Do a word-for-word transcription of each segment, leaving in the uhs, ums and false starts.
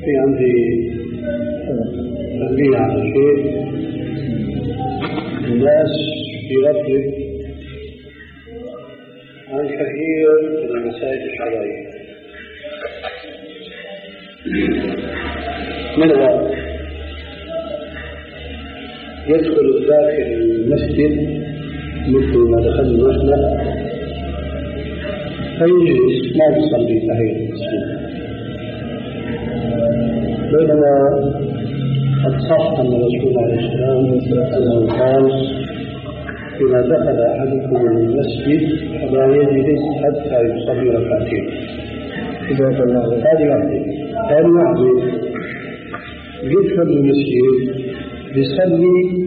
في عندي تنبيه على شيء. الناس في غفلة عن كثير من المسائل الشرعية، منها يدخل داخل المسجد مثل ما دخلنا نحن فيجلس ما يصلي تحية المسجد، بينما قد صح أن الرسول عليه السلام قال إذا دخل أحدكم المسجد فلا يجلس حتى يصلي ركعتين. هذه واحدة. ثاني واحدة يدخل المسجد يصلي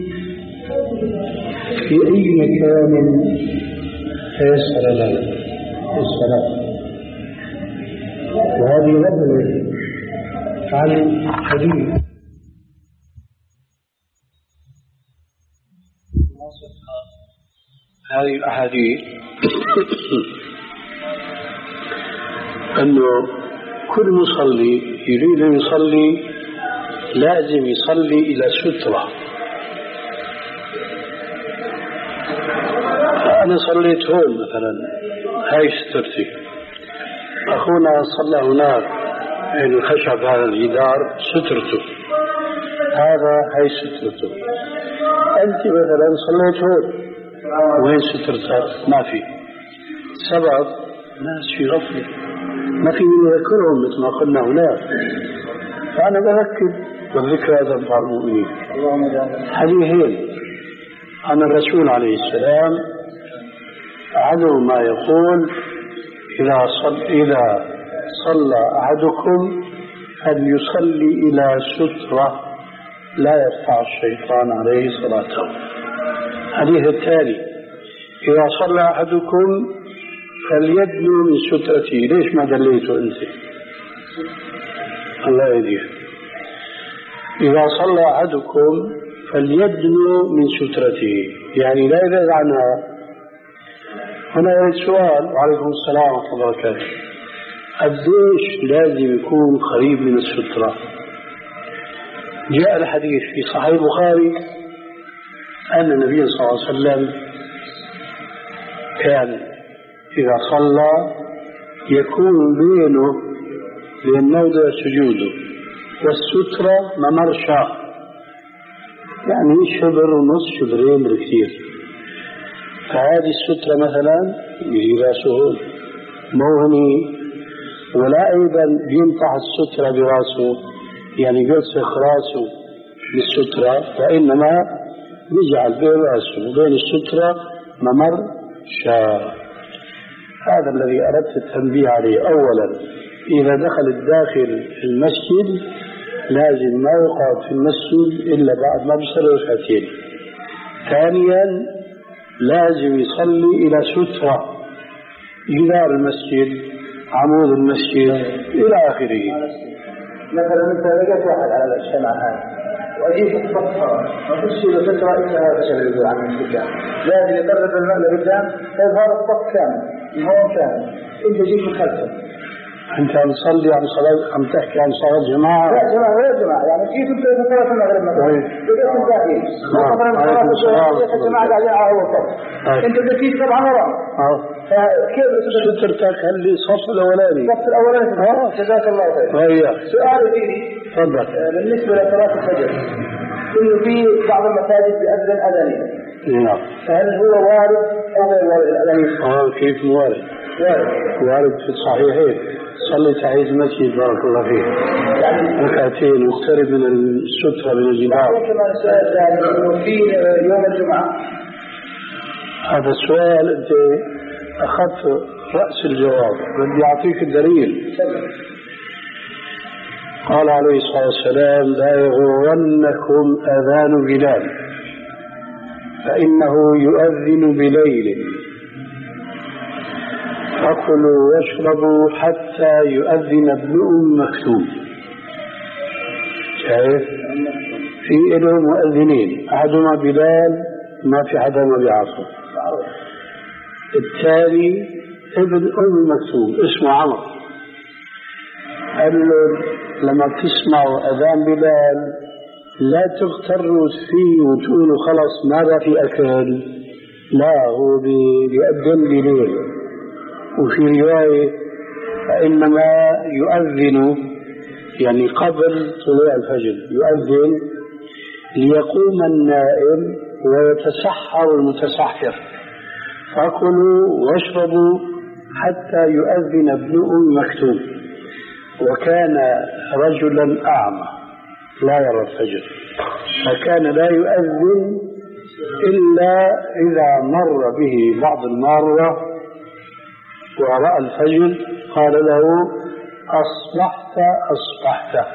في أي مكان تيسر له الصلاة، وهذه غفلة عن حديث هذه الأحاديث أنه كل مصلي يريد أن يصلي لازم يصلي إلى سترة. أنا صليت هون مثلا، هاي سترتي، أخونا صلى هناك يعني الخشب هذا الجدار سترته، هذا هاي سترته. أنت مثلا صليت هون، وين سترتك؟ ما في. سبب ناس في غفلة ما في من يذكرهم مثل ما قلنا هناك. فأنا بذكر والذكرى تنفع المؤمنين. حديثين عن الرسول عليه السلام عدو ما يقول إذا صل إذا صلى أحدكم فليصلي إلى سترة لا يرفع الشيطان عليه صلاته. الحديث التالي إذا صلى أحدكم فليدنو من سترته. ليش ما دليته أنت؟ الله يهديه. إذا صلى أحدكم فليدنو من سترته، يعني لا يبعد عنها. هنا يريد سؤال، وعليكم السلام ورحمة الله وبركاته، قديش لازم يكون قريب من السترة؟ جاء الحديث في صحيح البخاري أن النبي صلى الله عليه وسلم كان إذا صلى يكون بينه بين موضع سجوده والسترة ممرشة، يعني شبر ونص شبرين بالكثير. فهذه السترة مثلا يجي راسه موهني، ولا أيضا ينطح السترة براسه يعني يلصق راسه بالسترة، وإنما يجعل بين راسه وبين السترة ممر شاء. هذا الذي أردت التنبيه عليه. أولا إذا دخل الداخل المسجد لازم ما يقعد في المسجد إلا بعد ما بيصلي ركعتين. ثانيا لازم يصلي إلى سترة، جدار المسجد، عمود المسجد إلى آخره. مثلا أنت لقيت واحد على الشمع هذا وأجيب الصفحة ما فيش له سترة إلا هذا الشيء يقول عن السكان، لازم يقرب الماء قدام يظهر الصف كامل الهون كامل، أنت جيت من خلفه. أنت عم تصلي عن صلاة، عم تحكي عن صلاة جماعة؟ لا جماعة غير جماعة، يعني كيف أنت في صلاة المغرب مثلا؟ بدأت الداخل. مثلا صلاة الجماعة قاعدين على أول صف. أنت بدأت طبعا وراء. فكيف سترتك هل الصف الأولاني؟ الصف الأولاني. آه جزاك الله خير. هيا. سؤالي فيه. تفضل. بالنسبة لصلاة الفجر، إنه في بعض المساجد بأذن أذانين. نعم. فهل هو وارد أو غير وارد الأذانين؟ آه كيف وارد؟ وارد. وارد في الصحيحين. صلي تحية المسجد بارك الله فيك ركعتين واقترب من السترة من الجدار. كمان سؤال ثاني في يوم الجمعة. هذا السؤال أنت أخذت رأس الجواب، بدي أعطيك الدليل. قال عليه الصلاة والسلام لا يغرنكم أذان بلال فإنه يؤذن بليل فكلوا واشربوا حتى يؤذن ابن أم مكتوم. شايف؟ في إله مؤذنين، أحدهما بلال ما في حدا ما بيعرفه، الثاني ابن أم مكتوم اسمه عمر. قال له لما تسمعوا أذان بلال لا تغتروا فيه وتقولوا خلاص ماذا في أكل، لا، هو بيأذن بليل. وفي رواية فإنما يؤذن يعني قبل طلوع الفجر، يؤذن ليقوم النائم ويتسحر المتسحر، فكلوا واشربوا حتى يؤذن ابن أم مكتوم. وكان رجلا أعمى لا يرى الفجر، فكان لا يؤذن إلا إذا مر به بعض المارة ورأى الفجر قال له أصبحت أصبحت،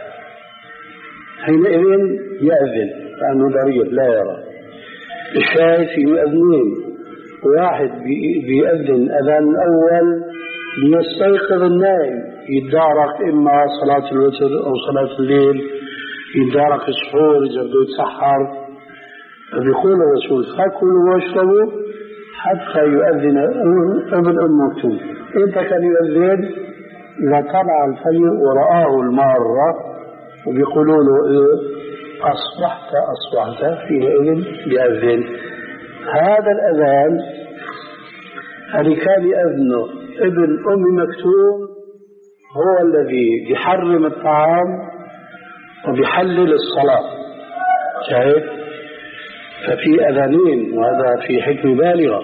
حينئذ يأذن لأنه ضرير لا يرى. الشاهد في مؤذنين، واحد بيأذن أذان الأول ليستيقظ النائم يتدارك إما صلاة الوتر أو صلاة الليل، يتدارك السحور إذا بده يتسحر. فبيقول الرسول فكلوا واشربوا حتى يؤذن ابن أم مكتوم. إمتى كان يؤذن؟ إذا طلع الفجر ورآه المارة وبيقولوا له إيه؟ أصبحت أصبحت، حينئذ يؤذن. هذا الأذان اللي كان يأذنه ابن أم مكتوم هو الذي يحرم الطعام وبيحلل الصلاة. شايف؟ ففي أذانين، وهذا في حكمة بالغة.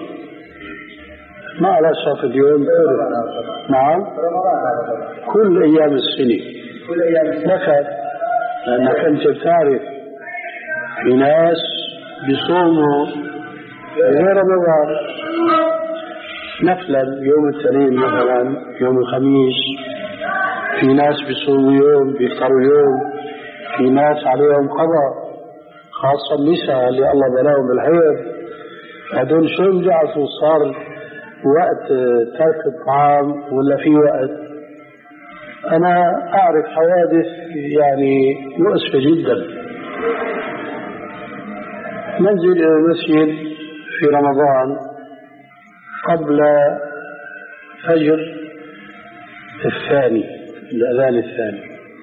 ما على صف اليوم نعم كل أيام السنة كل أيام لك، لأنك أنت بتعرف في ناس بيصوموا غير رمضان نفلا يوم الاثنين مثلا يوم الخميس، في ناس بيصوموا يوم بيفطروا يوم، في ناس عليهم قضاء، خاصة النساء اللي الله بلاهم بالحيض، هذول شو بيعرفوا صار وقت ترك الطعام ولا في وقت. أنا أعرف حوادث يعني مؤسفة جدا. ننزل إلى المسجد في رمضان قبل فجر الثاني، الأذان الثاني،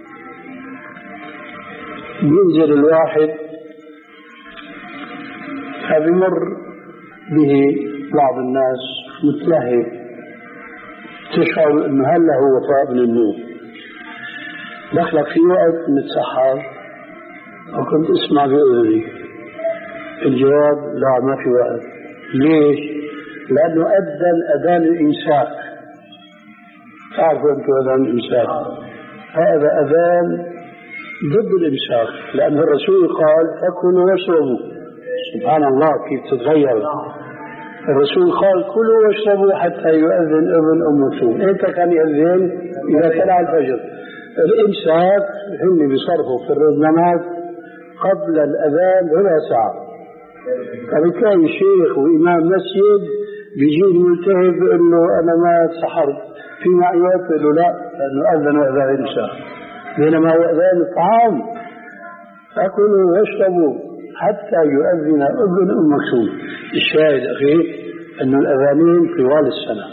ينزل الواحد فبمر به بعض الناس متلهب، تشعر أنه هلا هو طاب من النوم، دخلك في وقت نتسحر وكنت اسمع بأذني. الجواب لا، ما في وقت. ليش؟ لأنه أذن أذان الإمساك. تعرفوا أنتم أذان الإمساك؟ هذا أذان ضد الإمساك، لأن الرسول قال فكلوا واشربوا. سبحان الله كيف تتغير. الرسول قال كلوا واشربوا حتى يؤذن ابن أم مكتوم. إمتى كان يؤذن؟ إذا طلع الفجر. الإمساك هم بيصرفوا في الرزنامات قبل الأذان ربع ساعة. فبتلاقي شيخ وإمام مسجد بيجي ملتهب بأنه أنا ما سحرت في معيات، يقول له لا، لأنه أذن أذان الإمساك، بينما هو أذان الطعام. فكلوا واشربوا حتى يؤذن ابن أم مكتوم. الشاهد أخي أن الأذانين طوال السنة.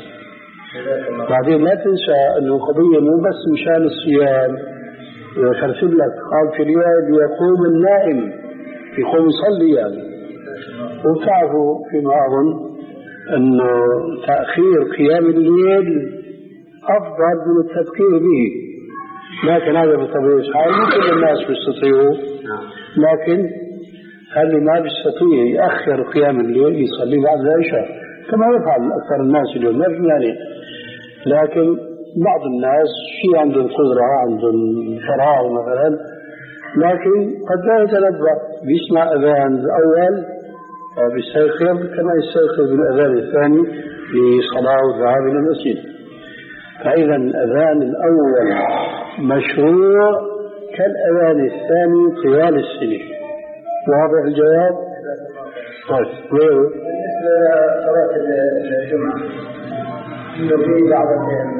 بعدين لا تنسى أنه قضية مو بس مشان الصيام، يخرسل لك قال في رواية يقوم النائم يقوم يصلي يعني. وتعرفوا فيما أظن أنه تأخير قيام الليل أفضل من التذكير به، لكن هذا بطبيعة الحال مو كل الناس بيستطيعوا، لكن اللي ما بيستطيع يأخر قيام الليل يصلي بعد العشاء كما يفعل أكثر الناس اليوم، ما في مانع. لكن بعض الناس في عندهم قدرة، عندهم فراغ مثلا، لكن قد لا يتنبه، بيسمع أذان الأول بيستيقظ كما يستيقظ بالأذان الثاني لصلاة والذهاب إلى المسجد. فإذا الأذان الأول مشروع كالأذان الثاني طوال السنة. واضح الجواب؟ طيب غيره بالنسبة لصلاة الجمعة إنه في بعض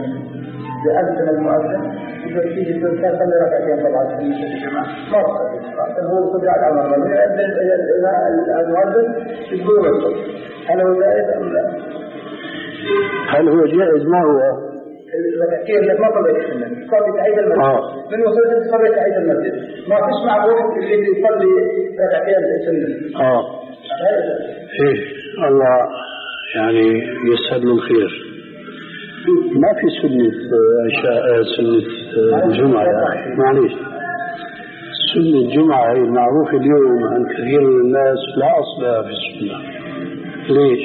يأذن المؤذن إذا تيجي الإنسان صلي ركعتين طبعا في الجمعة ما تصلي، هو خذ على الأمر يأذن المؤذن يقول هل هو جائز أم لا؟ هل هو جائز؟ ما هو الركعتين اللي ما صليت السنة صلي تعيد المسجد آه. من وصلت صلي تعيد المسجد ما فيش مع واحد اللي يصلي ركعتين السنة آه إيه الله يعني يسهل له الخير. ما في سنة عشاء سنة الجمعة يا أخي معليش. سنة الجمعة هي المعروفة اليوم عن كثير من الناس لا أصل لها في السنة. ليش؟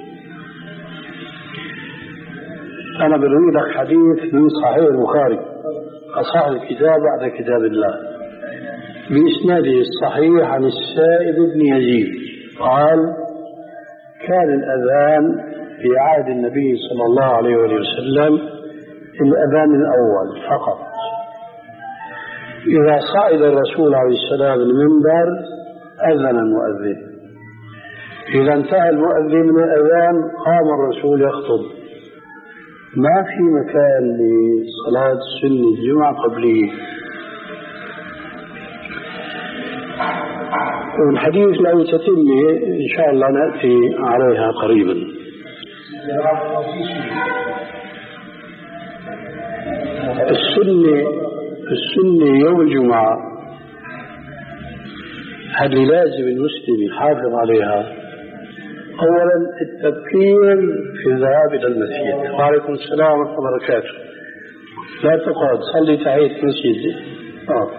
أنا بروي لك حديث من صحيح البخاري أصح الكتاب بعد كتاب الله بإسناده الصحيح عن السائب بن يزيد قال كان الأذان في عهد النبي صلى الله عليه وسلم الأذان الأول فقط. إذا صعد الرسول عليه السلام المنبر أذن المؤذن. إذا انتهى المؤذن من الأذان قام الرسول يخطب. ما في مكان لصلاة سنة الجمعة قبليه. والحديث له تتمة إن شاء الله نأتي عليها قريبا. السنة السنة يوم الجمعة هل لازم المسلم يحافظ عليها؟ أولا التبكير في الذهاب إلى المسجد. وعليكم السلام ورحمة الله وبركاته. لا تقعد صلي تحية مسجد. آه.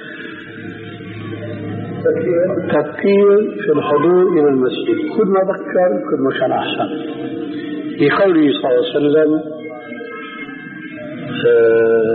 التبكير في الحضور إلى المسجد كل ما بكر كل ما كان أحسن. في قوله صلى الله عليه وسلم آه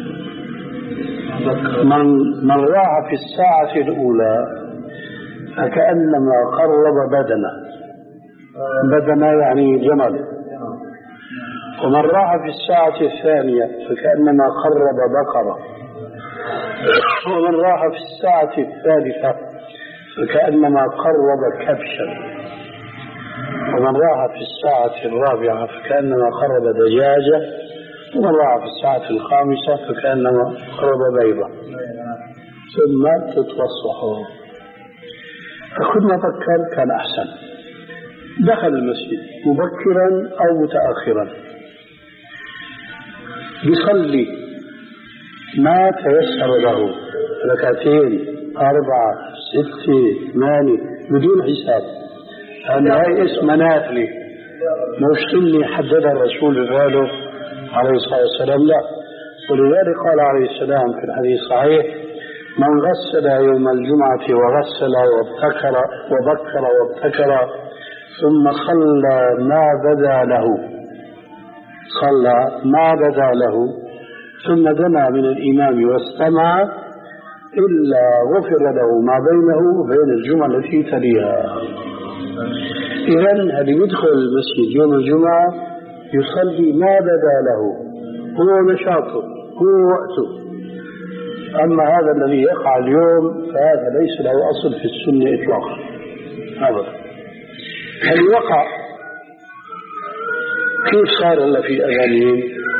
من من راح في الساعة الأولى فكأنما قرب بدنه. بدنه يعني جمل. ومن راح في الساعة الثانية فكأنما قرب بقرة. ومن راح في الساعة الثالثة فكأنما قرب كبشا. ومن راح في الساعة الرابعة فكأنما قرب دجاجة. ومن راح في الساعة الخامسة فكأنما قرب بيضة. ثم تتوسحوا. فكل ما فكر كان أحسن. دخل المسجد مبكرا أو متأخرا يصلي ما تيسر له ركعتين أربعة ستة ثمانية بدون حساب. لأن هاي اسم نافلة مش سنة حددها الرسول بفعله عليه الصلاة والسلام لا. ولذلك قال عليه السلام في الحديث الصحيح من غسل يوم الجمعة وغسل وابتكر وبكر وابتكر ثم صلى ما بدا له صلى ما بدا له ثم دنا من الإمام واستمع إلا غفر له ما بينه وبين الجمعة التي تليها. إذن اللي يدخل المسجد يوم الجمعة يصلي ما بدا له هو نشاطه هو وقته. أما هذا الذي يقع اليوم فهذا ليس له أصل في السنة إطلاقا أبدا. هل وقع كيف صار إلا في أغانيه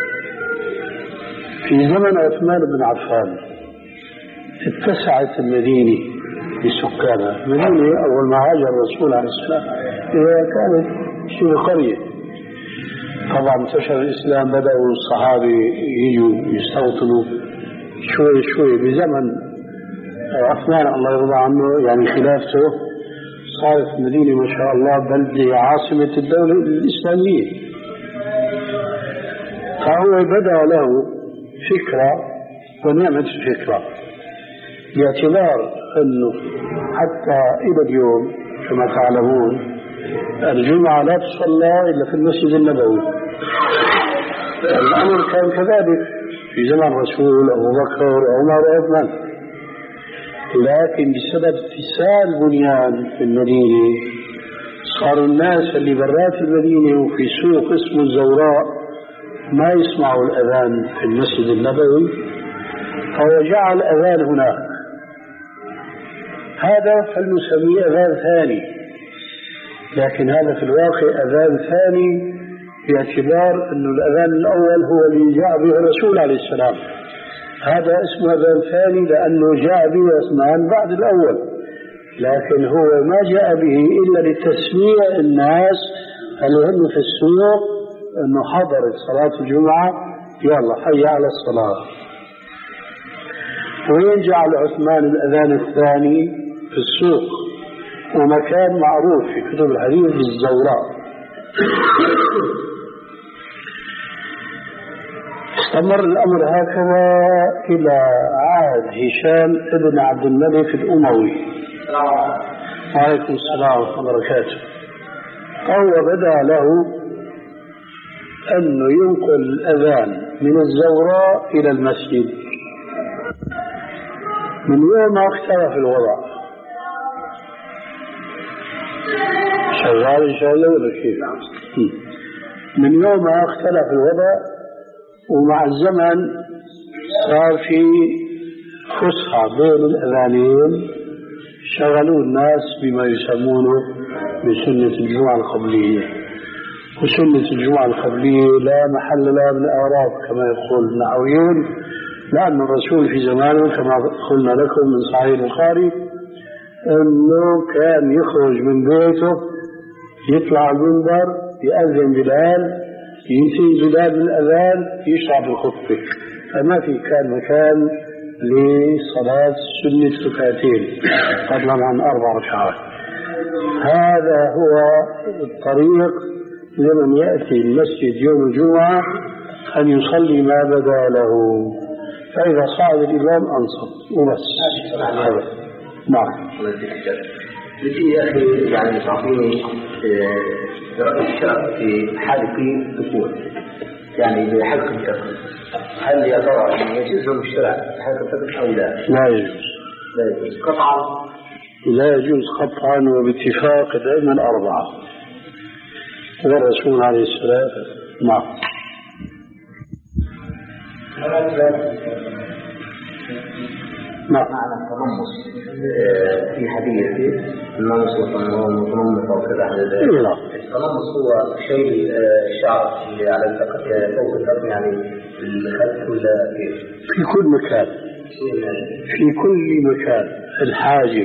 في زمن عثمان بن عفان اتسعت المدينة بسكانها. المدينة أول ما هاجر الرسول عليه السلام هي كانت شبه قرية. طبعا انتشر الإسلام بدأوا الصحابة يجوا يستوطنوا شوي شوي. بزمن عثمان الله يرضى عنه يعني خلافته صارت المدينة ما شاء الله بلدة عاصمة الدولة الإسلامية. فهو بدأ له فكرة ونعمة الفكرة باعتبار أنه حتى إلى اليوم كما تعلمون الجمعة لا تصلى إلا في المسجد النبوي. الأمر كان كذلك في زمن الرسول أبو بكر وعمر وعثمان. لكن بسبب اتساع البنيان في المدينة صار الناس اللي برات المدينة وفي سوق اسمه الزوراء ما يسمعوا الأذان في المسجد النبوي فهو جعل الأذان هناك. هذا فلنسميه أذان ثاني. لكن هذا في الواقع أذان ثاني باعتبار أن الأذان الأول هو اللي جاء به الرسول عليه السلام. هذا اسمه أذان ثاني لأنه جاء به عثمان بعد الأول. لكن هو ما جاء به إلا لتسميع الناس اللي هم في السوق أنه حضرت صلاة الجمعة يلا حي على الصلاة. وين جعل عثمان الأذان الثاني؟ في السوق، ومكان معروف في كتب الحديث بالزوراء. استمر الأمر هكذا إلى عهد هشام ابن عبد الملك الأموي. وعليكم السلام ورحمة الله وبركاته. فهو بدأ له أنه ينقل الأذان من الزوراء إلى المسجد. من يوم ما اختلف الوضع شغال إن شاء الله ولا كيف؟ من يوم ما اختلف الوضع ومع الزمن صار في فسحة بين الأذانين، شغلوا الناس بما يسمونه بسنة الجمعة القبلية. وسنة الجمعة القبلية لا محل لها من الأعراب كما يقول النحويون، لأن الرسول في زمانه كما قلنا لكم من صحيح البخاري أنه كان يخرج من بيته يطلع المنبر يأذن بلال، ينتهي بلال بالأذان يشرع بالخطبة، فما في كان مكان لصلاة سنة ركعتين فضلا عن أربع ركعات. هذا هو الطريق لمن يأتي المسجد يوم الجمعة أن يصلي ما بدا له، فإذا صعد الإمام أنصت وبس. نعم. لكي يا أخي يعني تعطيني رأي الشرع في حالة الدخول، يعني بحلق الفقه، هل يا ترى يجوز الشرع حلق الفقه أو لا؟ لا يجوز. لا يجوز قطعا. لا يجوز قطعا وباتفاق الأئمة الأربعة والرسول عليه السلام. نعم. معنى التنمص في حديث النمص والتنمص وكذا. التنمص هو شيء الشعر على الفقه فوق الفقه، يعني الخلف ولا كيف؟ في كل مكان، في كل مكان. الحاجب،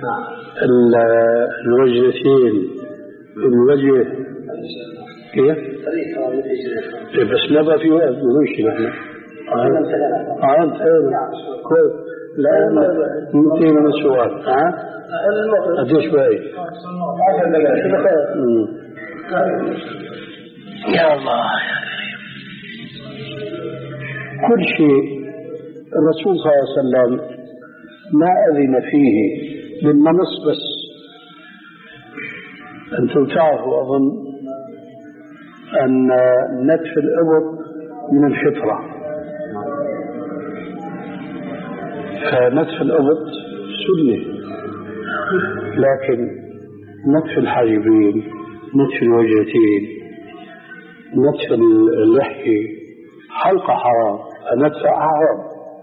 الوجهتين، الوجه كيف؟ بس نبقى في وقت نمشي نحن. عام كويس. لا ممكن من السؤال. ها؟ قديش باقي؟ عشر دقائق. يا الله يا كريم. كل شيء الرسول صلى الله عليه وسلم ما أذن فيه بالنمص بس. أنتم تعرفوا أظن أن نتف الإبط من الفطرة، فنتف الأبط سنة، لكن نتف الحاجبين، نتف الوجهتين، نتف اللحية، حلقة حرام، نتف حرام.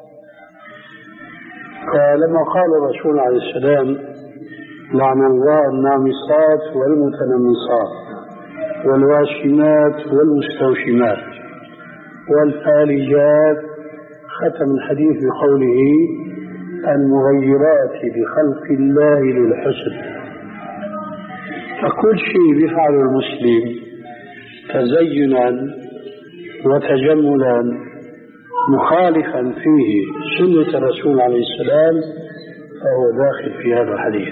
فلما قال الرسول عليه السلام لعن الله النامصات والمتنمصات والواشمات والمستوشمات والفالجات، ختم الحديث بقوله المغيرات بخلق الله للحسن. فكل شيء بيفعله المسلم تزينا وتجملا مخالفا فيه سنة الرسول عليه السلام فهو داخل في هذا الحديث.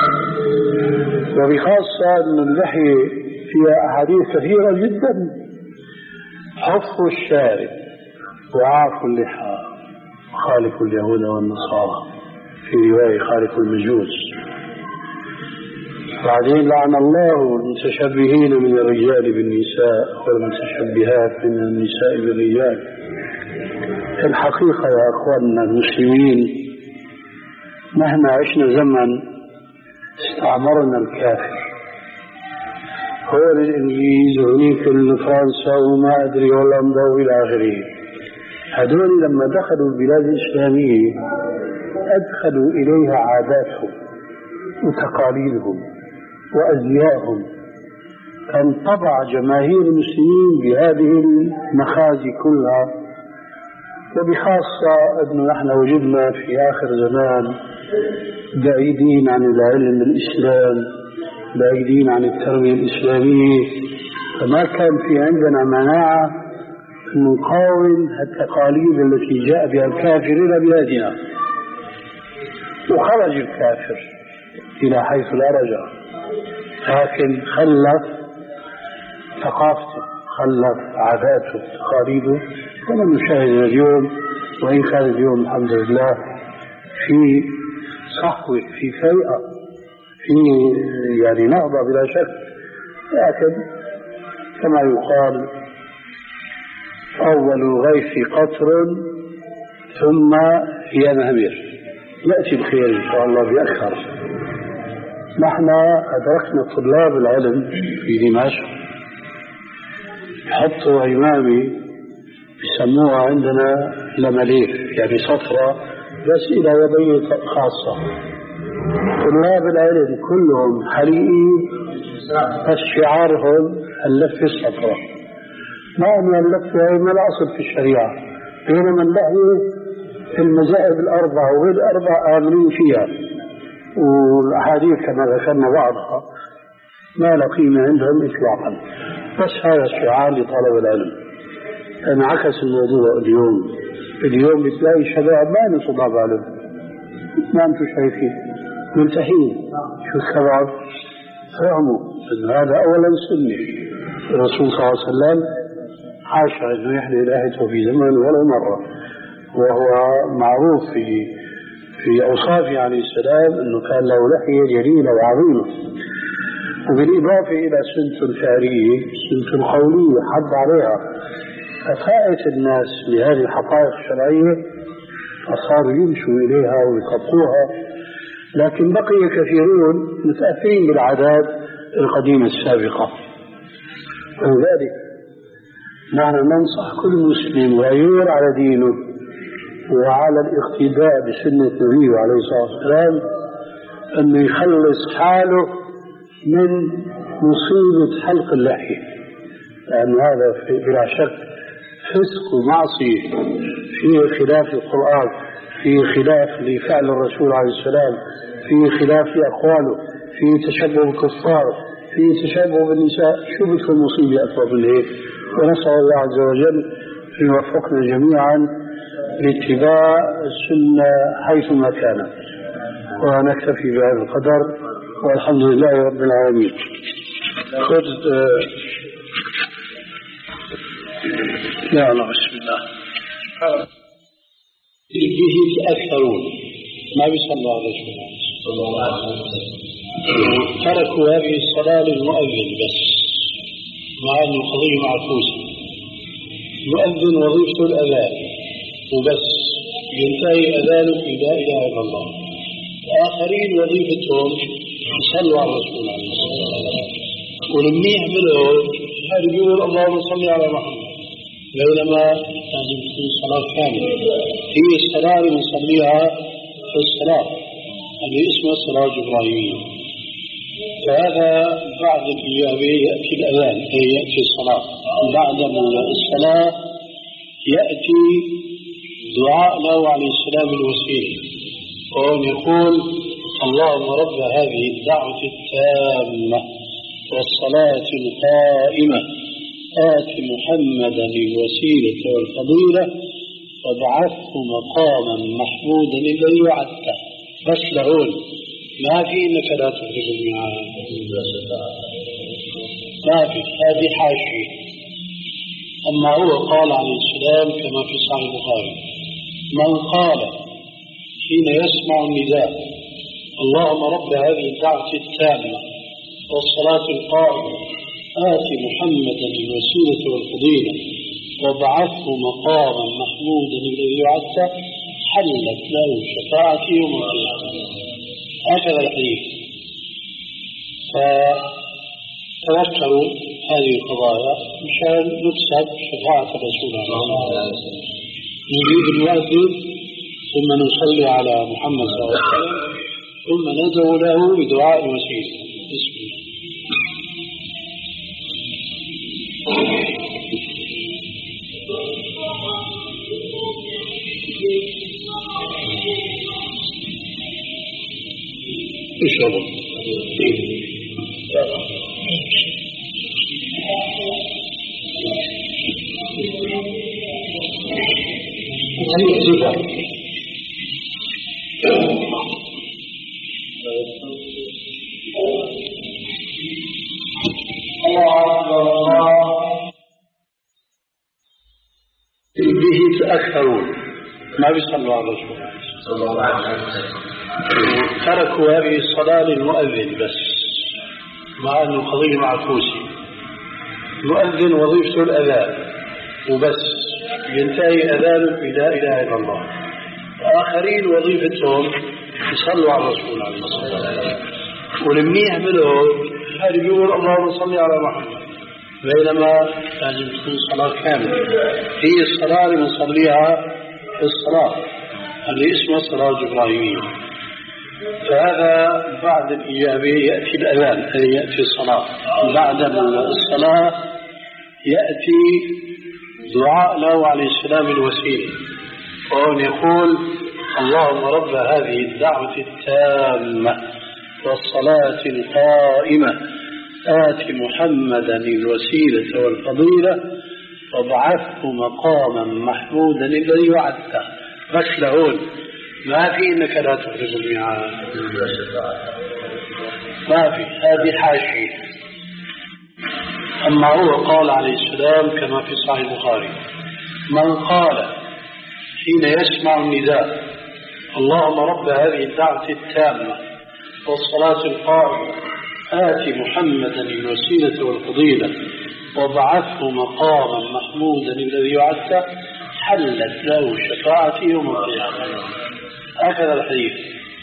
وبخاصة أن اللحية فيها أحاديث كثيرة جدا: حف الشارب وعاف اللحى، خالف اليهود والنصارى، في رواية خالف المجوس. بعدين لعن الله المتشبهين من الرجال بالنساء والمتشبهات من النساء بالرجال. في الحقيقة يا أخواننا المسلمين مهما عشنا زمن استعمرنا الكافر، هو الإنجليز وهنيك فرنسا وما أدري هولندا وإلى آخره. هذول لما دخلوا البلاد الإسلامية أدخلوا إليها عاداتهم وتقاليدهم وأزياءهم، فانطبع جماهير المسلمين بهذه المخازي كلها. وبخاصة أنه نحن وجدنا في آخر زمان بعيدين عن العلم الإسلام، بعيدين عن التربية الإسلامية، فما كان في عندنا مناعة نقاوم التقاليد التي جاء بها الكافر إلى بلادنا. وخرج الكافر إلى حيث لا رجع، لكن خلف ثقافته، خلف عاداته، تقاليده. كما نشاهد اليوم، وإن كان اليوم الحمد لله في صحوة، في فيئة، في يعني نهضة بلا شك، لكن كما يقال أول غيث قطر ثم ينهمر، يأتي بخير إن شاء الله بأكثر. نحن أدركنا طلاب العلم في دمشق حطوا إمامي يسموها عندنا لمليك، يعني صفرة بس إلى يدي خاصة. طلاب العلم كلهم حريقين، بس شعارهم اللفة الصفراء. ما أن اللفة هي ما الأصل في الشريعة، بينما اللحية في المذاهب الأربعة وغير الأربعة آمنين فيها، والأحاديث كما ذكرنا بعضها ما لا قيمة عندهم إطلاقا. بس هذا الشعار لطلب العلم. انعكس الموضوع اليوم. اليوم بتلاقي شباب ما من طلاب علم، ما انتم شايفين منتهين. شو السبب؟ فهموا ان هذا اولا سنه الرسول صلى الله عليه وسلم حاشا انه يحلي لحيته في زمن ولا مره، وهو معروف في في اوصافه عليه السلام انه كان له لحيه جليله وعظيمه. وبالاضافه الى سنه شعريه سنه قوليه حد عليها، ففائت الناس لهذه الحقائق الشرعية فصاروا يمشوا إليها ويطبقوها، لكن بقي كثيرون متأثرين بالعادات القديمة السابقة. ولذلك نحن ننصح كل مسلم غيور على دينه وعلى الاقتداء بسنة نبيه عليه الصلاة والسلام أنه يخلص حاله من مصيبة حلق اللحية، لأن هذا بلا شك فسق ومعصية، فيه خلاف القرآن، فيه خلاف لفعل الرسول عليه السلام، فيه خلاف لأقواله، فيه تشبه بالكفار، فيه تشبه بالنساء. شو بكل مصيبة أكبر من هيك؟ ونسأل الله عز وجل أن يوفقنا جميعا لاتباع السنة حيثما كانت. ونكتفي بهذا القدر، والحمد لله رب العالمين. خذ لا لا بسم الله. به الأكثرون ما بيصلوا على رسول الله صلى الله عليه وسلم، تركوا هذه الصلاة للمؤذن بس، مع أن القضية معكوسة. المؤذن وظيفته الأذان وبس، ينتهي أذانه في لا إله إلا الله. وآخرين وظيفتهم يصلوا على رسول الله صلى الله عليه وسلم، ولما يعملوا هذا بيقول اللهم صل على محمد، بينما لازم تكون صلاة كاملة. هي الصلاة اللي نصليها في الصلاة اللي اسمها الصلاة الإبراهيمية. فهذا بعد الإجابة يأتي الأذان، أي يأتي الصلاة. بعد الصلاة يأتي دعاء له عليه السلام الوسيلة، وهو يقول اللهم رب هذه الدعوة التامة والصلاة القائمة آت محمدا الوسيلة والفضيلة وابعثه مقاما محمودا الذي وعدته. بس لهون ما في انك لا تخرج الميعاد، ما في، هذه حاشية. اما هو قال عليه السلام كما في صحيح البخاري: من قال حين يسمع النداء اللهم رب هذه الدعوة التامة والصلاة القائمة آت محمدا الوسيلة والفضيلة وابعثه مقاما محمودا الذي وعدته حلت له شفاعتي يوم القيامة. هكذا الحديث. فتذكروا هذه القضايا مشان نكسب شفاعة الرسول صلى الله عليه وسلم. نريد المؤذن ثم نصلي على محمد صلى الله عليه وسلم ثم ندعو له بدعاء الوسيلة. بسم الله. اشربوا. Thank you. يحذفها. به تأخرون ما بيصلوا على الرسول صلى الله عليه وسلم، تركوا هذه الصلاة للمؤذن بس، مع أنه قضية معكوسة. المؤذن وظيفته الأذان وبس، ينتهي أذانه بلا إله إلا الله. آخرين وظيفتهم يصلوا على الرسول عليه الصلاة والسلام، ولمنيح منهم هذا بيقول اللهم صل على محمد، بينما لازم تكون صلاة كاملة. هي الصلاة اللي بنصليها الصلاة اللي اسمها الصلاة الإبراهيمية. فهذا بعد الإجابة يأتي الأذان، أي يأتي الصلاة. بعد الصلاة يأتي دعاء له عليه السلام الوسيلة، وهو يقول اللهم رب هذه الدعوة التامة والصلاة القائمة آت محمدا الوسيلة والفضيلة وابعثه مقاما محمودا الذي وعدته. بس لهون ما في إنك لا تخرج الميعاد، ما في، هذه حاشية. أما هو قال عليه السلام كما في صحيح البخاري من قال حين يسمع النداء اللهم رب هذه الدعوة التامة والصلاة القائمة آت محمدا الوسيلة والفضيلة وابعثه مقاما محمودا الذي وعدته حلت له شفاعتي يوم القيامة. هكذا الحديث.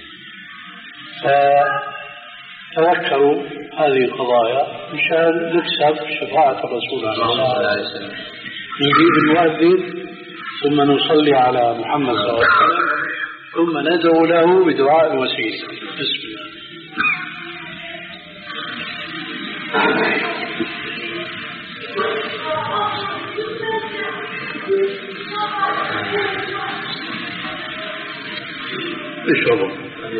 فتذكروا هذه القضايا مشان نكسب شفاعة الرسول صلى الله عليه وسلم. نجيب المؤذن ثم نصلي على محمد صلى الله عليه وسلم ثم ندعو له بدعاء الوسيلة. بسم الله. اشربوا.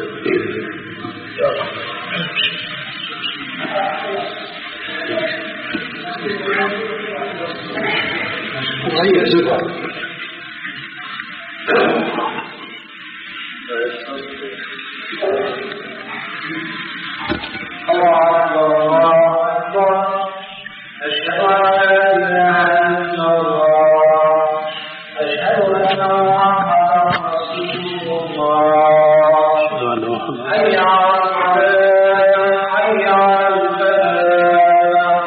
غير زبر. الله أكبر الله أكبر أشهد أن لا إله إلا الله أشهد أن محمدا رسول الله حي على الصلاة حي على الفلاح.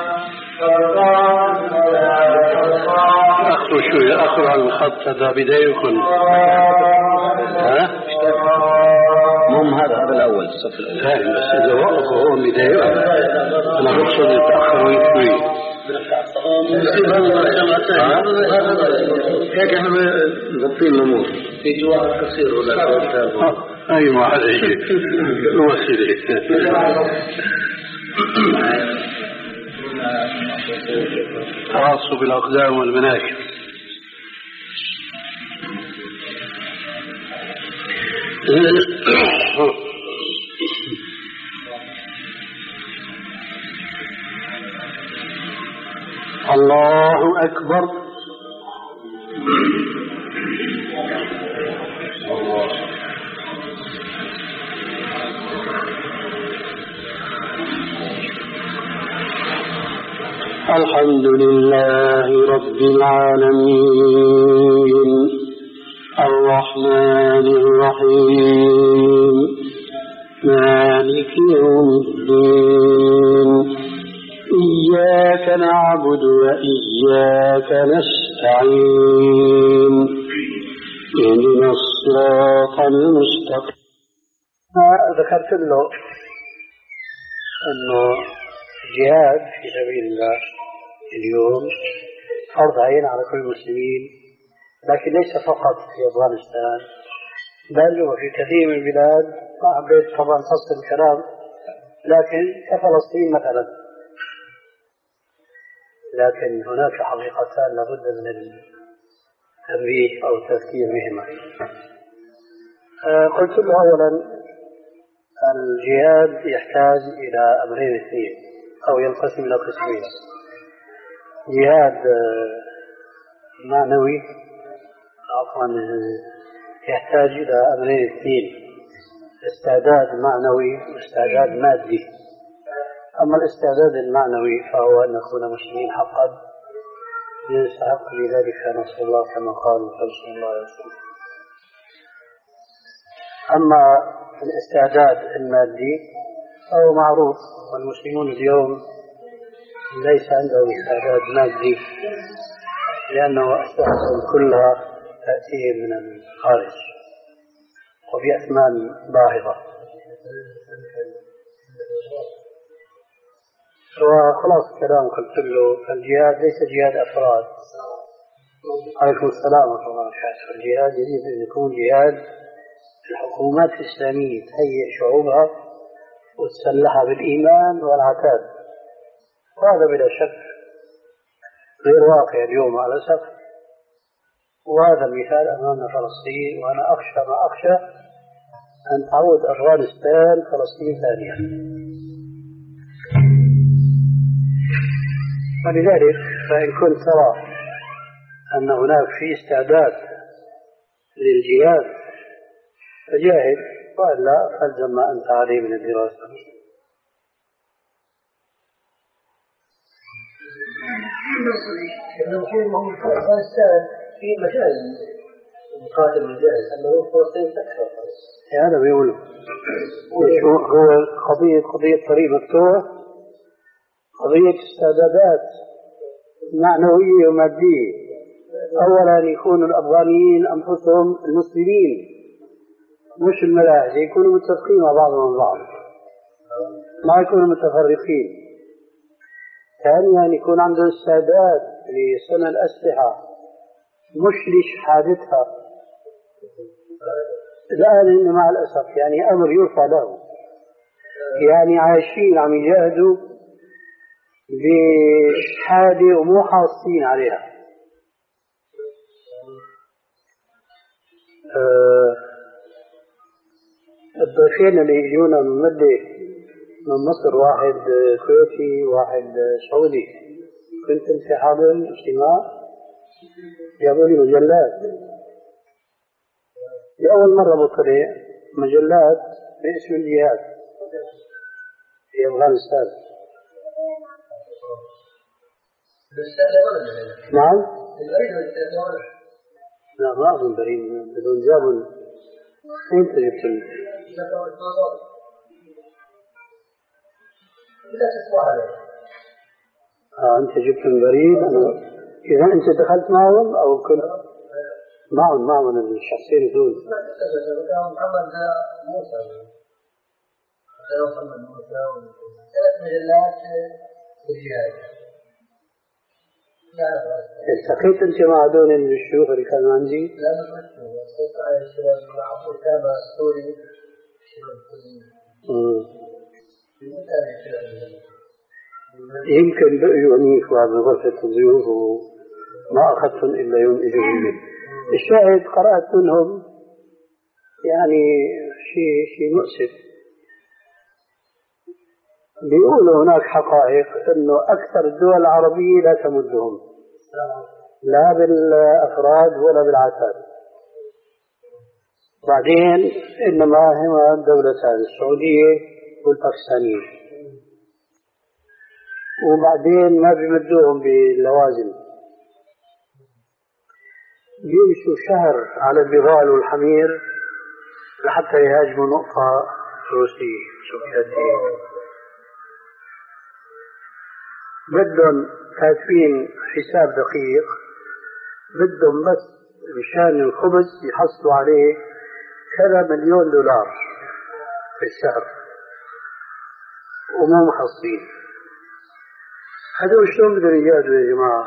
أخذوا شوية، أخذوا على الخط هذا بدايكم. ها؟ مهم هذا هذا الأول الصف الأول. فاهم، بس إذا وقفوا هو بداية أنا بقصد يتأخروا شوي. هيك احنا نغطين الأمور في جواب قصير ولا أي ما هذا شيء وسيلة. تواصوا بالأقدام والمناكب. الله أكبر. الحمد لله رب العالمين الرحمن الرحيم مالك يوم الدين إياك نعبد وإياك نستعين اهدنا الصراط المستقيم. ذكرت له أنه الجهاد في سبيل الله اليوم فرض عين على كل المسلمين، لكن ليس فقط في أفغانستان بل وفي كثير من البلاد. ما حبيت طبعا فصل الكلام، لكن كفلسطين مثلا، لكن هناك حقيقتان لابد من التنبيه أو التذكير بهما. قلت له أولا الجهاد يحتاج إلى أمرين اثنين أو ينقسم إلى قسمين: جهاد معنوي عفوا يحتاج إلى أمرين اثنين: استعداد معنوي واستعداد مادي. أما الاستعداد المعنوي فهو أن نكون مسلمين حقا يستحق لذلك نصر الله كما قال صلى الله عليه وسلم. أما الاستعداد المادي فهو معروف، والمسلمون اليوم ليس عندهم استعداد مادي لأنه أسلحتهم كلها تأتيهم من الخارج وبأثمان باهظة. وخلاص الكلام قلت له الجهاد ليس جهاد أفراد. عليكم السلام ورحمة الله وبركاته. الجهاد يجب أن يكون جهاد الحكومات الإسلامية تهيئ شعوبها وتسلحها بالإيمان والعتاد، وهذا بلا شك غير واقع اليوم على الأسف. وهذا المثال أمامنا فلسطين، وأنا أخشى ما أخشى أن تعود أفغانستان فلسطين ثانية. ولذلك فإن كنت ترى أن هناك في استعداد للجهاد فجاهد، وإلا فالزم ما أنت عليه من الدراسة. في مجال مقاتل الجاهز أنه فلسطين تكثر. هذا بيقولوا هو قضية قضية طريق مفتوح، قضية استعدادات معنوية ومادية. أولا يكون الأفغانيين أنفسهم المسلمين مش الملاحدة يكونوا متفقين مع بعضهم البعض، ما يكونوا متفرقين. ثانيا يكون عندهم استعداد لصنع الأسلحة مش لشحادتها. الآن إن مع الأسف يعني أمر يرفع له، يعني عايشين عم يجاهدوا بشحادة ومو حاصين عليها. أه الضيفين اللي يجونا من مدة من مصر، واحد كويتي واحد سعودي، كنت في حاضر الاجتماع، جابوا لي مجلات لأول مرة بطلع مجلات باسم الجهاد في أفغانستان. نعم؟ لا ما أظن بريد، بدون جابوا. أنت جبت لي آه أنت جبت البريد. إذا أنت دخلت معهم أو كنت معهم معهم الشخصين دول؟ محمد موسى محمد موسى ثلاث مجلات الجهاد. التقيت أنت مع هذول الشيوخ اللي كانوا عندي؟ لا مش مشهور، الشيخ على الشباب مع عبد الكامل السوري الشباب السوريين. يمكن بقيوا هنيك بعد غرفة الضيوف وما أخذتهم إلا يوم إجازة. الشاهد قرأت منهم يعني شيء شيء مؤسف. بيقولوا هناك حقائق إنه أكثر الدول العربية لا تمدهم لا بالأفراد ولا بالعتاد. بعدين إنما هما دولتان السعودية والباكستانية، وبعدين ما بيمدوهم باللوازم، بيمشوا شهر على البغال والحمير لحتى يهاجموا نقطة روسية سوفيتية. بدهم كاتبين حساب دقيق، بدهم بس مشان الخبز يحصلوا عليه كذا مليون دولار في الشهر ومو محصلين. هذول شلون بدهم يجادوا يا جماعة؟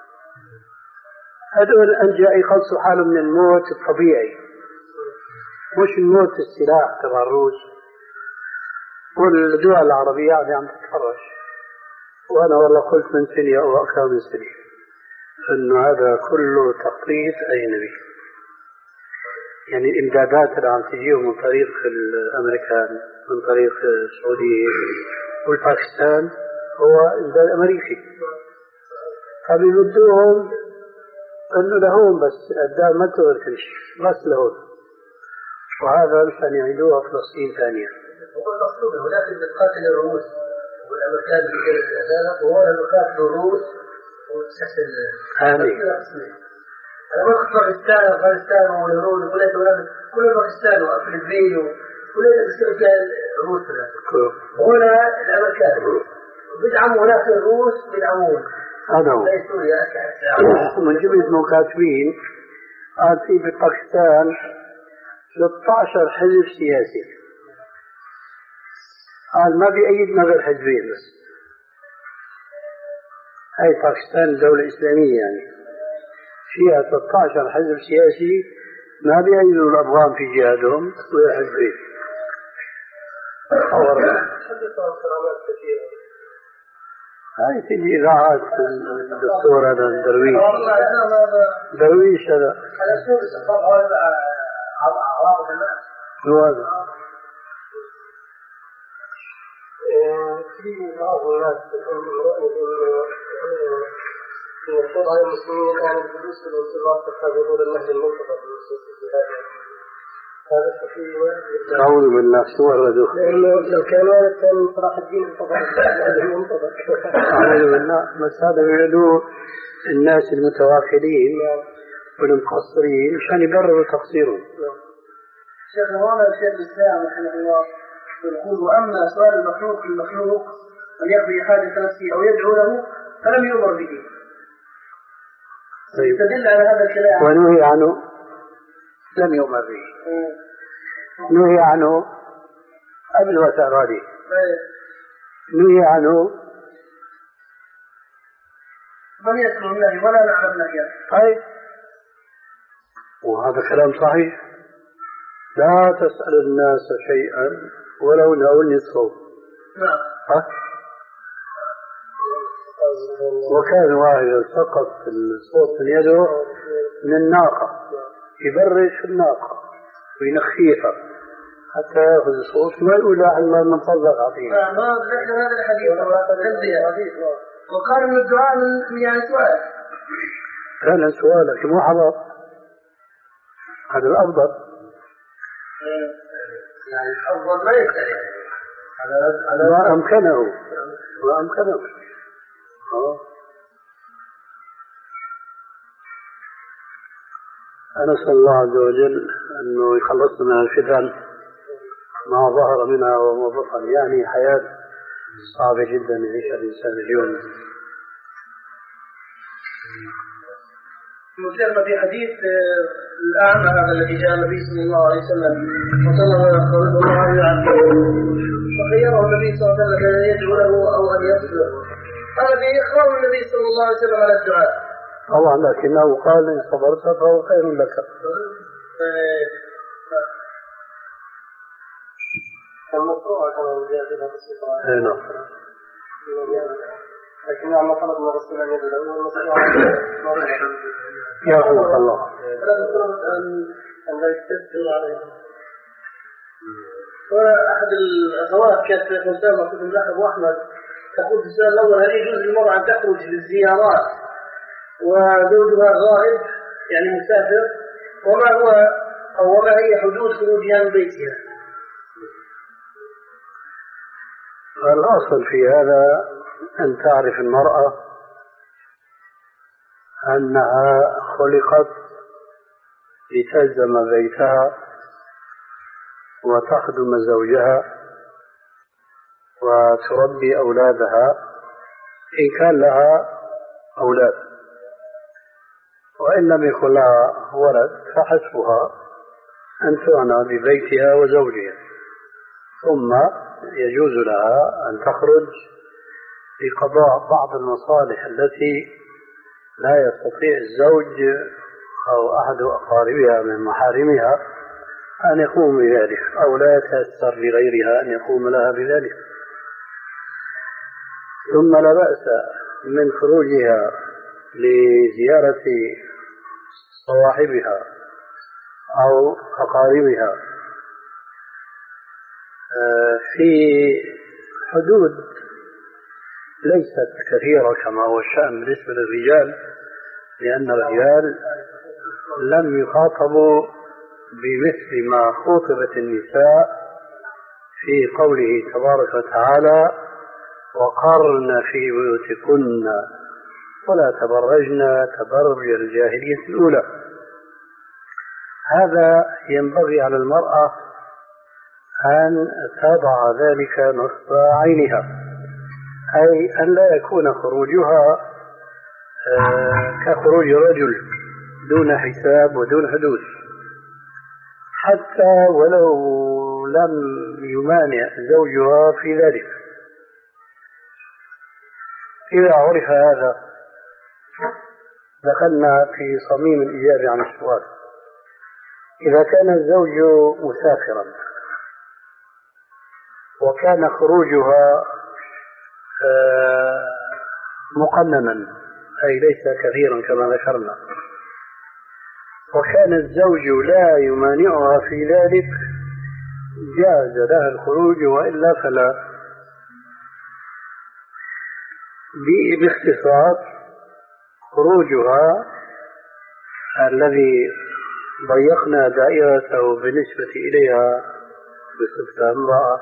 هذول أنجا يخلصوا حالهم من الموت الطبيعي، مش الموت السلاح تبع الروس. والدول العربية عم تتفرج. وأنا والله قلت من سنة أو أكثر من سنة أنه هذا كله تخطيط أجنبي. يعني الإمدادات اللي عم تجيهم من طريق الأمريكان، من طريق السعودية والباكستان، هو إمداد أمريكي. فبيمدوهم انه لهون بس الدار ما تقدر تمشي بس لهون، وهذا مشان يعيدوها فلسطين ثانية. هو المقصود هناك بتقاتل الروس والامريكان بغير العدالة، وهو بقاتل الروس وتسحل آمين. أنا ما أخذ باكستان وأفغانستان والهنود وكلها كل باكستان وأفريقيا وكلها بيصير فيها الروس هنا الأمريكان بيدعموا هناك الروس بيدعمون. هذا هو. من جملة المكاتبين قال في باكستان ستة عشر حزب سياسي، قال ما بيأيد غير حزبين بس. هاي باكستان دولة إسلامية يعني فيها ستة عشر حزب سياسي ما بيأيدوا الأفغان في جهادهم ولا حزبين. هاي تجي إذاعات الدكتور هذا درويش درويش هذا شو هذا؟ في بعض الناس المفروض على المسلمين كان الجلوس في الانتظار حتى ظهور المهدي المنتظر هذا صحيح؟ أعوذ بالله شو وردوا؟ لأنه لو كان وارد كان صلاح الدين انتظر المنتظر. أعوذ بالله، بس هذا يقولوا الناس المتواخرين والمقصرين عشان يبرروا تقصيرهم. شيخ هنا شيخ الإسلام رحمه الله يقول: وأما سؤال المخلوق للمخلوق أن يقضي حاجة نفسه أو يدعو له فلم يؤمر به. طيب. تدل على هذا الكلام. ونهي عنه لم يؤمر به. نهي عنه قبل وتر هذه. نهي عنه من يذكر النهي ولا نعلم نهيه. طيب، وهذا كلام صحيح. لا تسأل الناس شيئا ولو ناولني الصوت. نعم. ها؟ وكان واحد سقط الصوت من يده من الناقة، يبرش الناقة وينخيها حتى يأخذ الصوت وما يقول لا الله من فضلك عطيه. نعم، ذكر هذا الحديث. وقال من الدعاء من يعني سؤال. فعلا سؤالك مو حضر، هذا الأفضل. يعني الأفضل ما يسأل يعني. ما أمكنه ما أمكنه. أه. أنا أسأل الله عز وجل أنه يخلصنا من الفتن ما ظهر منها وما بطن، يعني حياة صعبة جدا يعيشها الإنسان اليوم. مذكرنا في حديث الأعمى هذا الذي جاء النبي صلى الله عليه وسلم وطلب الله أن يعافيه، فخيره النبي صلى الله عليه وسلم أن يدعو له أو أن يصبر. قال به إخبار النبي صلى الله عليه وسلم على الدعاء. طبعا، لكنه قال إن صبرت فهو خير لك. المشروع كما زيادة بسيطة. نعم. لكن ما طلب من الرسول أن يدعو المشروع يا رحمة الله. فلا تطلب أن لا يستدل عليه. وأحد الأخوات كانت في مسابقة في الملحق وأحمد تقول في السؤال الأول: هل يجوز للمرأة أن تخرج للزيارات وزوجها غائب يعني مسافر؟ وما هو أو وما هي حدود خروجها من بيتها؟ الأصل في هذا أن تعرف المرأة أنها خلقت لتلزم بيتها وتخدم زوجها وتربي أولادها إن كان لها أولاد، وإن لم يكن لها ولد فحسبها أن تعنى ببيتها وزوجها، ثم يجوز لها أن تخرج لقضاء بعض المصالح التي لا يستطيع الزوج أو أحد أقاربها من محارمها أن يقوم بذلك، أو لا يتيسر لغيرها أن يقوم لها بذلك. ثم لا بأس من خروجها لزيارة صواحبها أو أقاربها في حدود ليست كثيرة كما هو الشأن بالنسبة للرجال، لأن الرجال لم يخاطبوا بمثل ما خاطبت النساء في قوله تبارك وتعالى وقرن في بيوتكن ولا تبرجن تبرج الجاهلية الأولى. هذا ينبغي على المرأة أن تضع ذلك نصب عينها، أي أن لا يكون خروجها كخروج رجل دون حساب ودون حدود، حتى ولو لم يمانع زوجها في ذلك. إذا عرف هذا دخلنا في صميم الإجابة عن السؤال. إذا كان الزوج مسافرا وكان خروجها مقننا أي ليس كثيرا كما ذكرنا، وكان الزوج لا يمانعها في ذلك، جاز لها الخروج وإلا فلا. باختصار خروجها الذي ضيقنا دائرته بالنسبة إليها بصفتها امرأة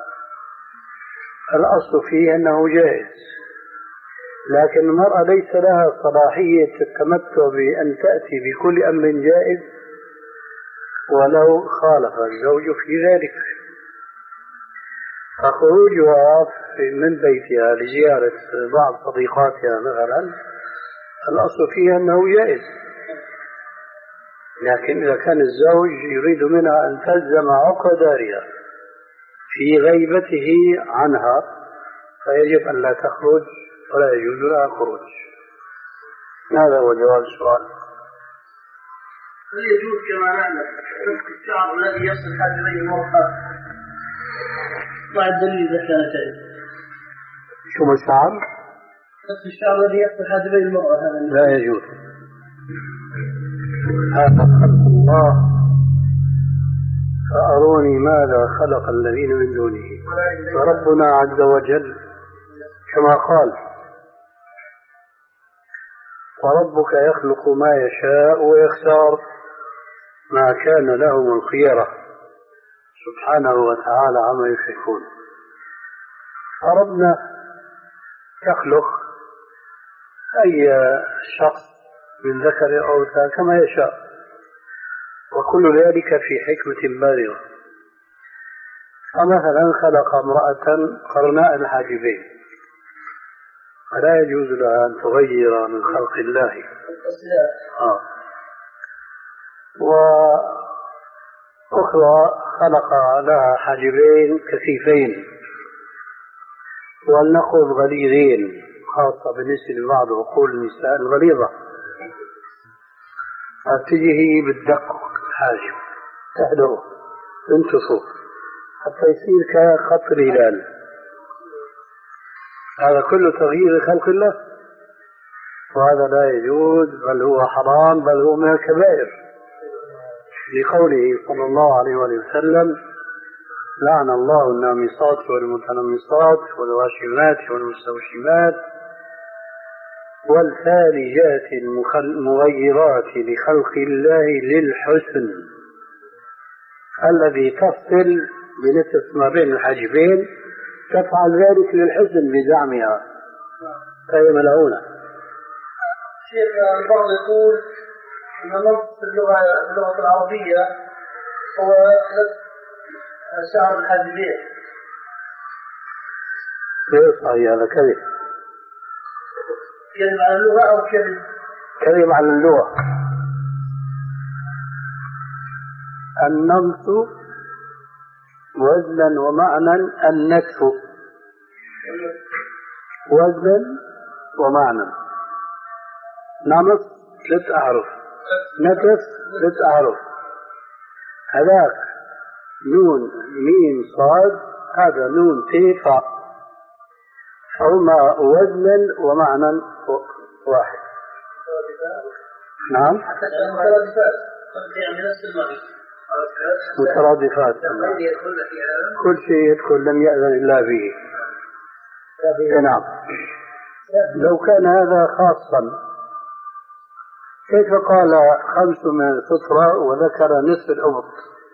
الأصل فيه أنه جائز، لكن المرأة ليس لها صلاحية التمتع بأن تأتي بكل أمر جائز ولو خالف الزوج في ذلك. فخروجها من بيتها لزيارة بعض صديقاتها مثلا الأصل فيه أنه جائز، لكن إذا كان الزوج يريد منها أن تلزم عقد دارها في غيبته عنها فيجب أن لا تخرج ولا يجوز لها خروج. هذا هو جواب السؤال. هل يجوز كما نعلم نفك الشعر الذي يصل حاجبي المرأة مع الدليل إذا كان جائز؟ شو ما الشعر؟ نفك الشعر الذي يصل حاجبي المرأة هذا لا يجوز. هذا خلق الله فأروني ماذا خلق الذين من دونه. فربنا عز وجل كما قال وربك يخلق ما يشاء ويختار ما كان لهم الخيرة سبحانه وتعالى عما يشركون. فربنا يخلق أي شخص من ذكر أو أنثى كما يشاء، وكل ذلك في حكمة بالغة. فمثلا خلق امرأة قرناء الحاجبين فلا يجوز لها أن تغير من خلق الله. آه. وأخرى خلق لها حاجبين كثيفين ولنقل غليظين، خاصة بالنسبة لبعض عقول النساء الغليظة، تجيه بالدق حاجب تحضره تنتصف حتى يصير كخط الهلال. هذا كله تغيير خلق الله، وهذا لا يجوز بل هو حرام بل هو من الكبائر، لقوله صلى الله عليه وسلم لعن الله النامصات والمتنمصات والواشمات والمستوشمات والفالجات المغيرات لخلق الله للحسن، الذي تفصل بنسبة ما بين الحاجبين تفعل ذلك للحسن بزعمها فهي ملعونة. شيخ البعض يقول أن نص اللغة اللغة العربية هو شعر الحاجبين. غير صحيح، هذا كذب. كذب على اللغة أو كذب؟ كذب على اللغة. النمط وزنا ومعنى، النتف وزنا ومعنى. نمط ثلاث أحرف، نتف ثلاث أحرف. هذاك نون ميم صاد، هذا نون ت فاء، هما وزنا ومعنى واحد. نعم مترادفات، كل شيء يدخل لم يأذن إلا به. نعم. لو كان هذا خاصا كيف قال خمس من الفطرة وذكر نصف الأبط؟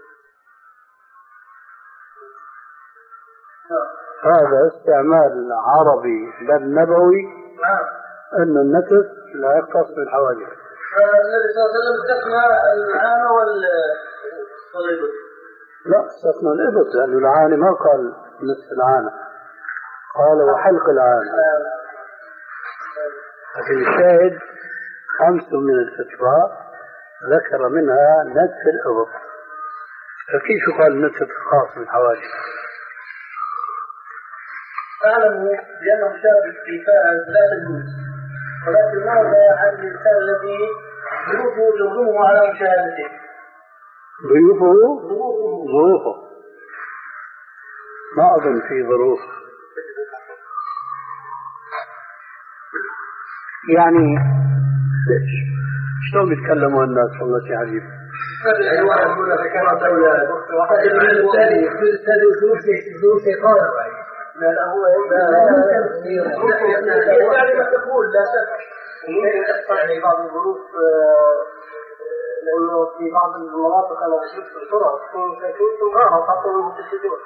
هذا استعمال عربي بل نبوي أن النتف لا يختص بالحواجب. النبي صلى الله عليه وسلم استثنى العانة والإبط. لا استثنى الإبط لأن العانة ما قال نصف العانة، قال وحلق العانة. لكن الشاهد خمس من الفطرة ذكر منها نتف الإبط، فكيف قال نتف خاص بالحواجب؟ أعلم بأنه شاب في فاعل لا تجوز، ولكن ماذا عن الإنسان الذي ظروفه تغلبه على مشاهدته؟ ضيوفه ظروفه ما أظن في ظروف، يعني شلون بيتكلموا الناس والله شيء عجيب. هذه الواحد يقول لك كانت دولة الثاني الثاني ظروف شيطان. لا لا هو يعني ما تقول لا شك ممكن تحصل يعني بعض الظروف، لأنه في بعض المناطق أنا شفت الصورة تكون تكون غارة خاصة في الشجون.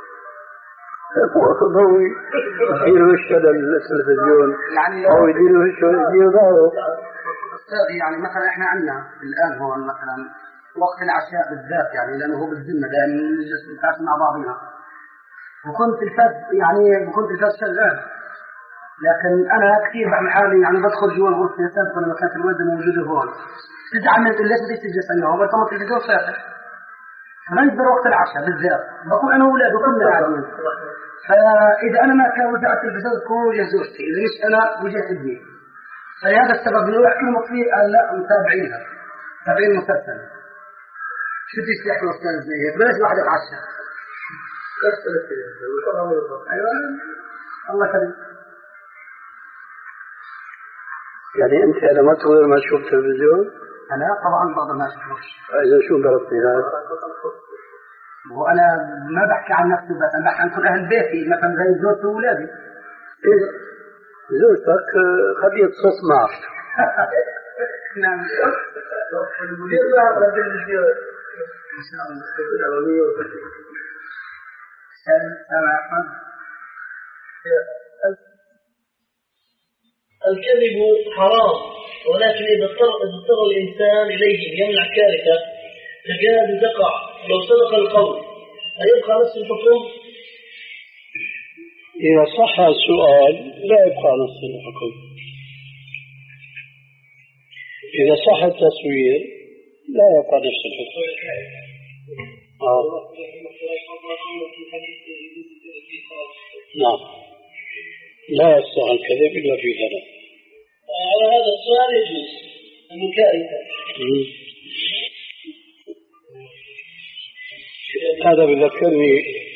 ضوي يديروا وش هذا التلفزيون أو يديروا وش يديروا ظهره. أستاذي يعني مثلا إحنا عندنا الآن هو مثلا وقت العشاء بالذات يعني لأنه هو بالذمة دائما نجلس نتعشى مع بعضنا، وكنت الفاز يعني كنت الفاز شغال، لكن أنا كثير بعمل حالي يعني بدخل جوا الغرفة يسافر لما كانت الوالدة موجودة هون تزعل من ليش بدي تجلس أنا هون بس التلفزيون فاتح، فننزل وقت العشاء بالذات بكون أنا وأولادي كلنا قاعدين، فإذا أنا ما كان وزع التلفزيون تكون وجه زوجتي، إذا مش أنا وجه ابني، فلهذا السبب إنه يحكوا مطفي قال لا متابعينها متابعين المسلسل. شو بدي يحكوا أستاذ زي هيك بلاش واحد يتعشى. أيوة الله كريم. يعني أنت أنا ما تقول ما تشوف تلفزيون؟ أنا طبعا بقدر ما أشوفش. إذا شو ضربتني هذا؟ وأنا ما بحكي عن نفسي بس أنا بحكي عن كل أهل بيتي مثلا زي زوجتي وأولادي. إيه زوجتك خليه تصص معك. نعم. المدير لا رد المدير. إن شاء الله. الكذب حرام، ولكن إذا اضطر اضطر الإنسان إليه يمنع كارثة تكاد تقع لو صدق القول أيبقى نفس الحكم؟ إذا صح السؤال لا يبقى نفس الحكم، إذا صح التصوير لا يبقى نفس الحكم. آه. نعم لا يصح الكذب إلا في ثلاث. على هذا السؤال يجوز أنه كارثة. هذا بذكرني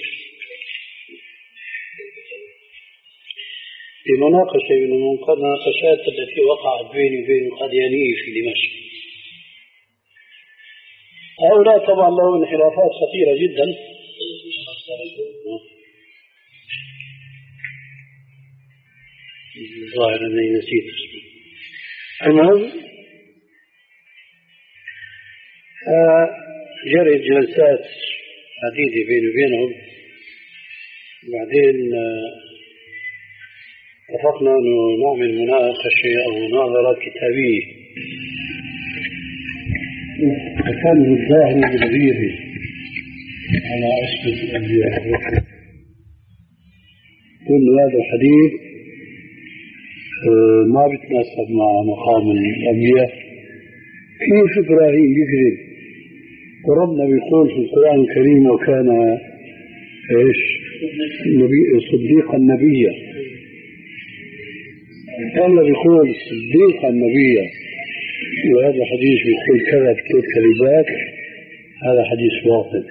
بمناقشة من المناقشات التي وقعت بيني وبين القاديانيين في دمشق. هؤلاء طبعا لهم انحرافات خطيرة جدا، الظاهر أني نسيت اسمه. المهم جرت جلسات عديدة بيني وبينهم، وبعدين اتفقنا أنه نعمل مناقشة أو مناظرة كتابية. فكان الظاهر بالغيرة على عصمة الأنبياء، كل هذا الحديث ما بيتناسب مع مقام الأنبياء. كيف إبراهيم يكذب وربنا بيقول في القرآن الكريم وكان إيش نبي صديقا نبيا، الله بيقول صديقا نبيا وهذا حديث بيقول كذب ثلاث كذبات، هذا حديث باطل.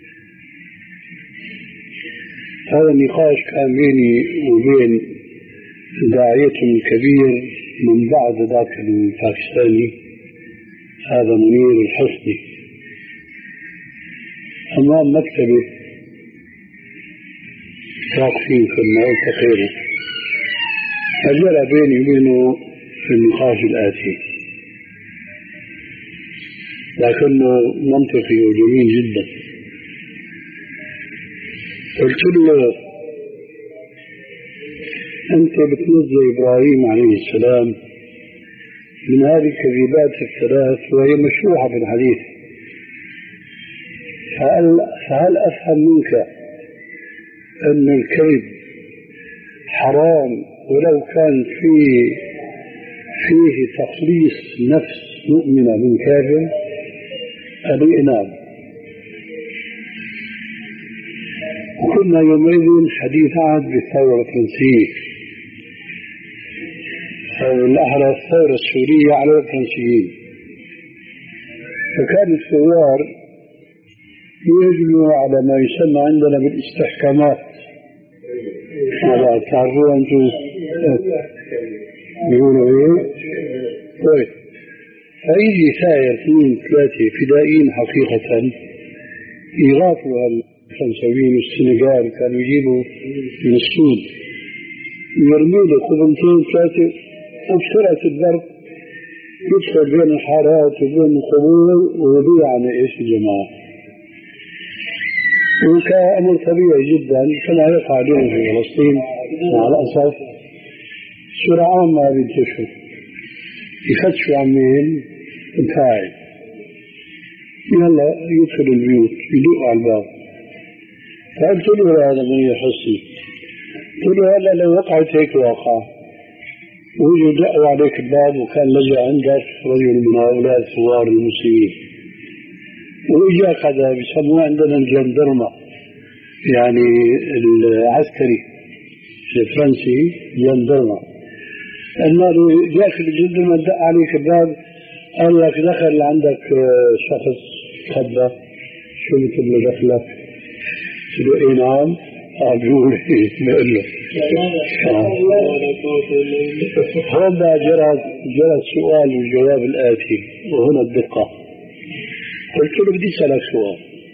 هذا النقاش كان بيني وبين داعية كبير من بعد ذاك الباكستاني هذا منير الحسني أمام مكتبه واقفين في الماء التخيري، فجرى بيني وبينه في النقاش الآتي. لكنه منطقي وجميل جدا. قلت له أنت بتنزل إبراهيم عليه السلام من هذه الكذبات الثلاث وهي مشروحة في الحديث، فهل, فهل أفهم منك أن الكذب حرام ولو كان فيه فيه تخليص نفس مؤمنة من كافر؟ قال لي نعم. وكنا يومئذ حديث عهد بالثورة الفرنسية أو الأحرى الثورة السورية على الفرنسيين، فكان الثوار يجمعوا على ما يسمى عندنا بالاستحكامات. ولا تعرفوا أنتم يقولوا إيه؟ طيب، فيجي ثائر اثنين ثلاثة فدائيين حقيقة يغافلوا الفرنسيين والسنغال، كانوا يجيبوا من السود يرموا له قبنتين ثلاثة وبسرعة الضرب يدخل بين الحارات وبين القبور ويضيع عن ايش الجماعة. وكان أمر طبيعي جدا كما يقع اليوم في فلسطين مع الأسف. سرعان ما بينتشروا يفتشوا عن مين الفاعل، يلا يدخل البيوت يدقوا على الباب. فقلت له هذا من يحسي، قلت له هلا لو وقعت هيك واقع ويجوا دقوا عليك الباب وكان لجأ عندك رجل من هؤلاء الثوار المسلمين وإجا كذا بيسموه عندنا الجندرمة، يعني العسكري الفرنسي جندرمة، أنه داخل الجندرمة دق عليك الباب قال لك دخل عندك شخص خبة، شو مثل ما دخلك؟ قلت له إيه نعم. قال بيقول إيه؟ بقول له هذا جرى جرى السؤال والجواب الآتي وهنا الدقة. قلت له بدي أسألك سؤال،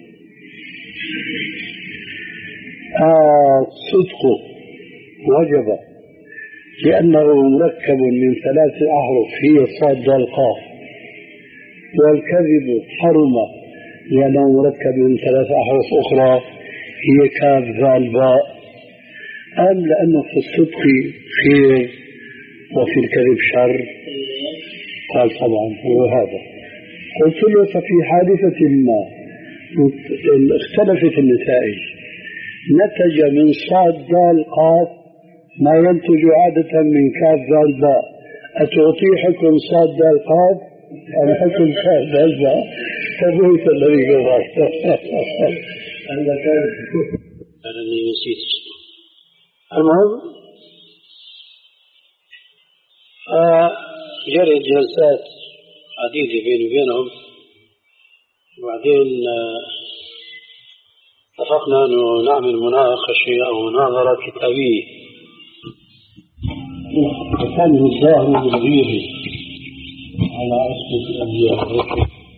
الصدق وجب لأنه مركب من ثلاث أحرف هي الصاد دال قاف، والكذب حرم لأنه مركب من ثلاث أحرف أخرى هي كاف ذال باء، أم لأنه في الصدق خير وفي الكذب شر؟ قال طبعا هو هذا. قلت له ففي حادثة ما اختلفت النتائج نتج من صاد دال قاف ما ينتج عادة من كاف دال باء، أتعطي حكم صاد دال قاف أم حكم كاف دال باء؟ فبهت الذي قال أنا نسيت اسمه. المهم آه جرت جلسات عديدة بيني وبينهم، وبعدين آه اتفقنا أنه نعمل مناقشة أو مناظرة كتابية. وكان الظاهر بالغير على عصمة الأنبياء.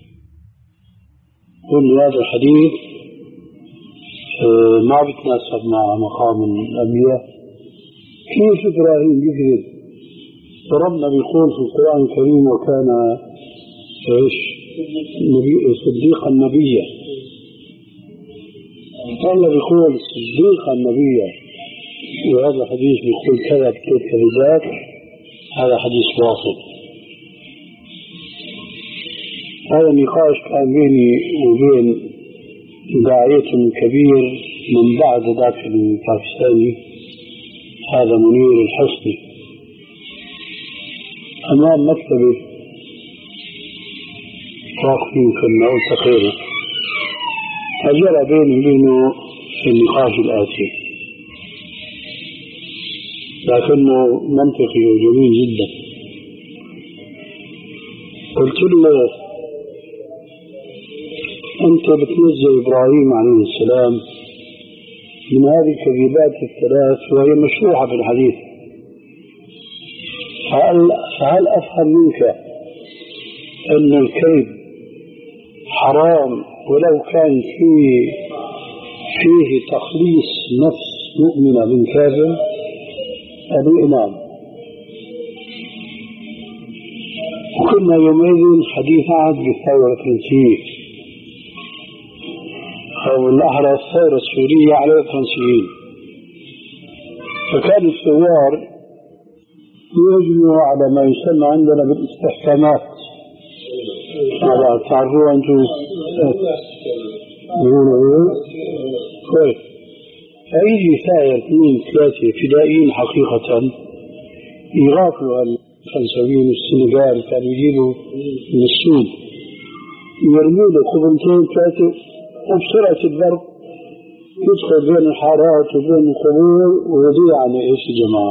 كل هذا الحديث آه ما بيتناسب مع مقام الأنبياء. كيف إبراهيم يكذب؟ ربنا بيقول في القرآن الكريم وكان ايش صديقا نبيا، الله بيقول صديقا نبيا، وهذا الحديث بيقول كذا بثلاث كذبات، هذا حديث واصل. هذا النقاش كان بيني وبين داعية كبير من بعد ذاك الباكستاني، هذا منير الحصني، أمام مكتبه واقف يمكن أقول تقريبا، فجرى بيني وبينه في النقاش الآتي، لكنه منطقي وجميل جدا. قلت له أنت بتنزل إبراهيم عليه السلام من هذه الكذبات الثلاث وهي مشروحة في الحديث، فهل, فهل أفهم منك أن الكذب حرام ولو كان فيه, فيه تخليص نفس مؤمنة من كافر؟ قال نعم. وكنا يومئذ حديث عهد بالثورة الفرنسية أو الأحرى الثورة السورية على الفرنسيين. فكان الثوار يجمعوا على ما يسمى عندنا بالاستحكامات. تعرفوا أنتم يقولوا كويس. فيجي ثائر اثنين ثلاثة فدائيين حقيقة يغافلوا الفرنساويين والسنغال، كانوا يجيبوا من السود يرموا له خبنتين ثلاثة وبسرعة الضرب يدخل بين الحارات وبين القبور ويضيع عن ايش الجماعة.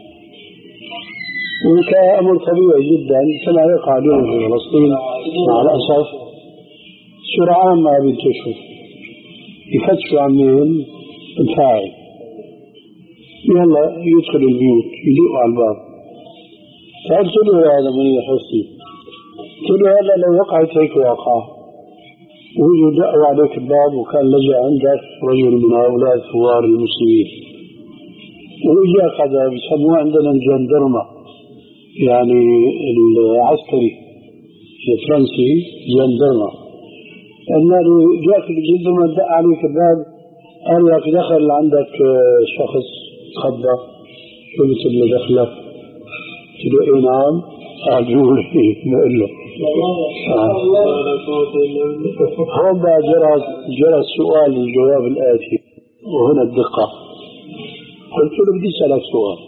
وكان أمر طبيعي جدا كما يقع اليوم في فلسطين مع الأسف. سرعان ما بينتشر يفتشوا عن مين الفاعل، يلا يدخل البيوت يدقوا على الباب. فقلت له هذا منير حسني، قلت له هلا لو وقعت هيك واقعة ويجوا دقوا عليك الباب وكان لجأ عندك رجل من هؤلاء الثوار المسلمين وإجاك هذا بيسموه عندنا الجندرمة، يعني العسكري الفرنسي جندرمة، قالنا له جاك الجندرمة دق عليك الباب قال لك دخل عندك شخص خضة، شو مثل اللي دخلك؟ قلت له ايه نعم؟ قال جول بقول له هون بقى جرى جرى السؤال والجواب الآتي وهنا الدقة. قلت له بدي أسألك سؤال،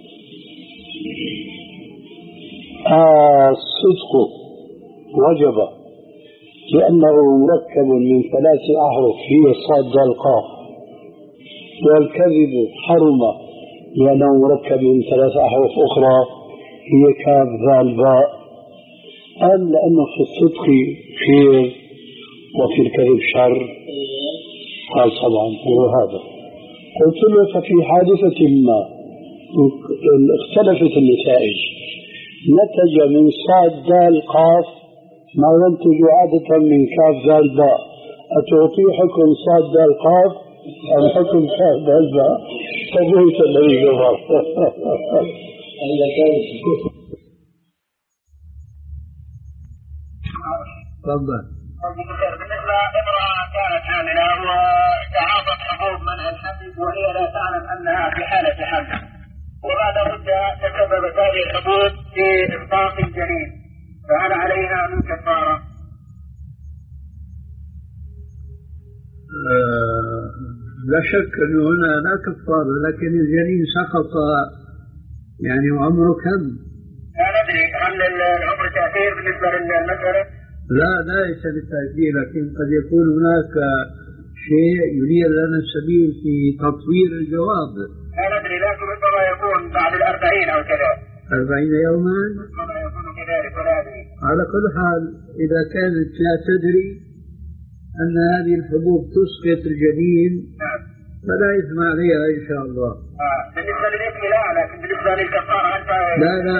آه الصدق وجب لأنه مركب من ثلاث أحرف هي الصاد دال قاف، والكذب حرم لأنه مركب من ثلاث أحرف أخرى هي كاف ذال باء، أم لأنه في الصدق خير وفي الكذب شر؟ قال طبعا هو هذا. قلت له ففي حادثة ما اختلفت النتائج نتج من صاد دال قاف ما ينتج عادة من كاف ذال باء، أتعطي حكم صاد دال قاف أم حكم كاف ذال باء؟ فبهت الذي جبر. تفضل. بالنسبة لامرأة كانت حاملة وتعاطت حبوب منع الحمل وهي لا تعلم أنها في حالة حمل، وبعد مدة تسببت هذه الحبوب في إسقاط الجنين، فهل عليها من كفارة؟ آه لا شك أنه هنا لا كفارة، لكن الجنين سقط يعني وعمره كم؟ لا ندري هل العمر تأثير بالنسبة للمسألة؟ لا ليس بالتأثير، لكن قد يكون هناك شيء ينير لنا السبيل في تطوير الجواب. لا ندري، لكن ربما يكون بعد الأربعين أو كذا. أربعين يوما؟ ربما يكون كذلك ولا أدري. على كل حال إذا كانت لا تدري أن هذه الحبوب تسقط الجنين نعم فلا إثم عليها إن شاء الله. آه. بالنسبة للإثم لا، لكن بالنسبة للكفارة أنت لا لا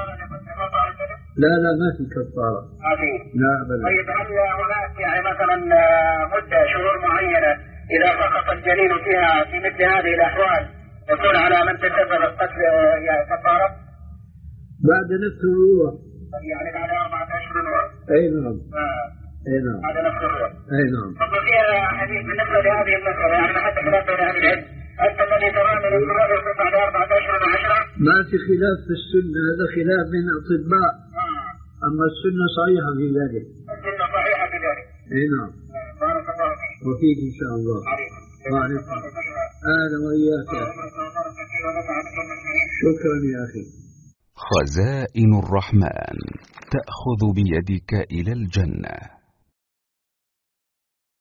لا لا ما في كفارة. عظيم. لا أبدا. طيب هل هناك يعني مثلا مدة شهور معينة إذا سقط الجنين فيها في مثل هذه الأحوال يكون على من تسبب القتل يعني كفارة؟ بعد نفس الروح. يعني بعد أربعة أشهر. أي نعم. آه. أي نعم. بعد نفس الروح. أي نعم. طب فيها حديث بالنسبة لهذه المسألة يعني حتى خلاف بين أهل العلم، أنت الذي ترامل الكبار يكون بعد أربعة أشهر وعشرة؟ ما في خلاف في السنة، هذا خلاف بين الأطباء. أما السنة صحيحة في ذلك. السنة صحيحة في ذلك. أي نعم. بارك الله فيك. وفيك إن شاء الله. وعليكم. أهلا وإياك. شكرا يا أخي. خزائن الرحمن تأخذ بيدك إلى الجنة.